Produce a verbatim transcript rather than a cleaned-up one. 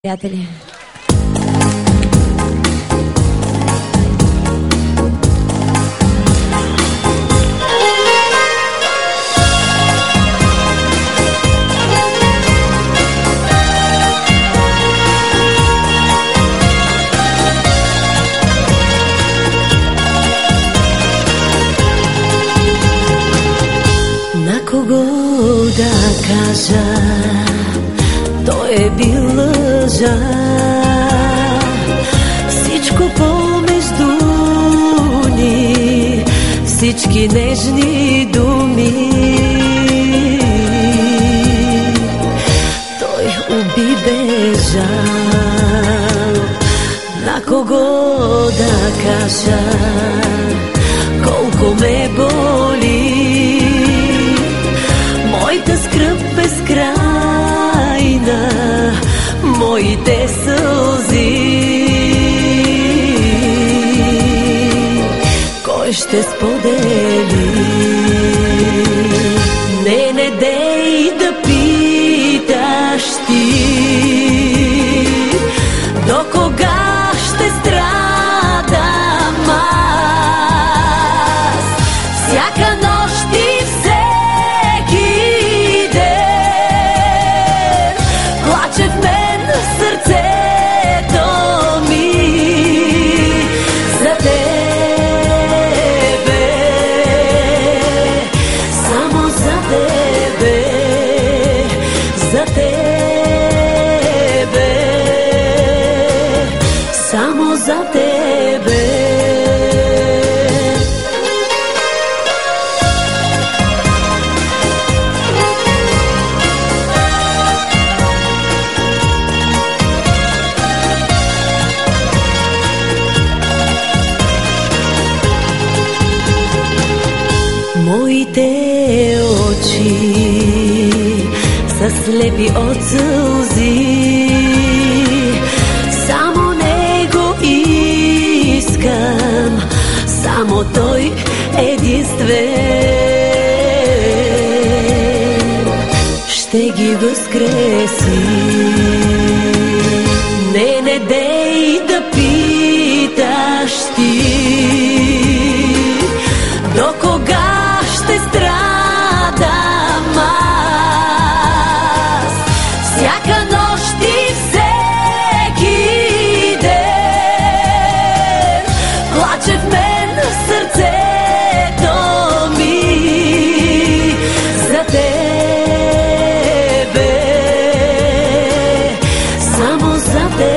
Приятели. На кого да кажа, той е бил лъжа. Всичко помежду ни, всички нежни думи, той уби бежал. На кого да кажа, колко ме боли моята скръб безкрайна, моите сълзи. Кой ще сподели? Не, не дей да питаш ти, до кога ще страдам аз. Всяка нощ и всеки ден плаче в мен сърцето ми за тебе, само за тебе, за тебе, само за тебе. Моите очи са слепи от сълзи, само него искам, само той единствен ще ги възкреси. Не, не дей да питаш ти, до кога ще страдам аз. Всяка нощ и всеки ден плаче в мен сърцето ми за тебе, само за тебе.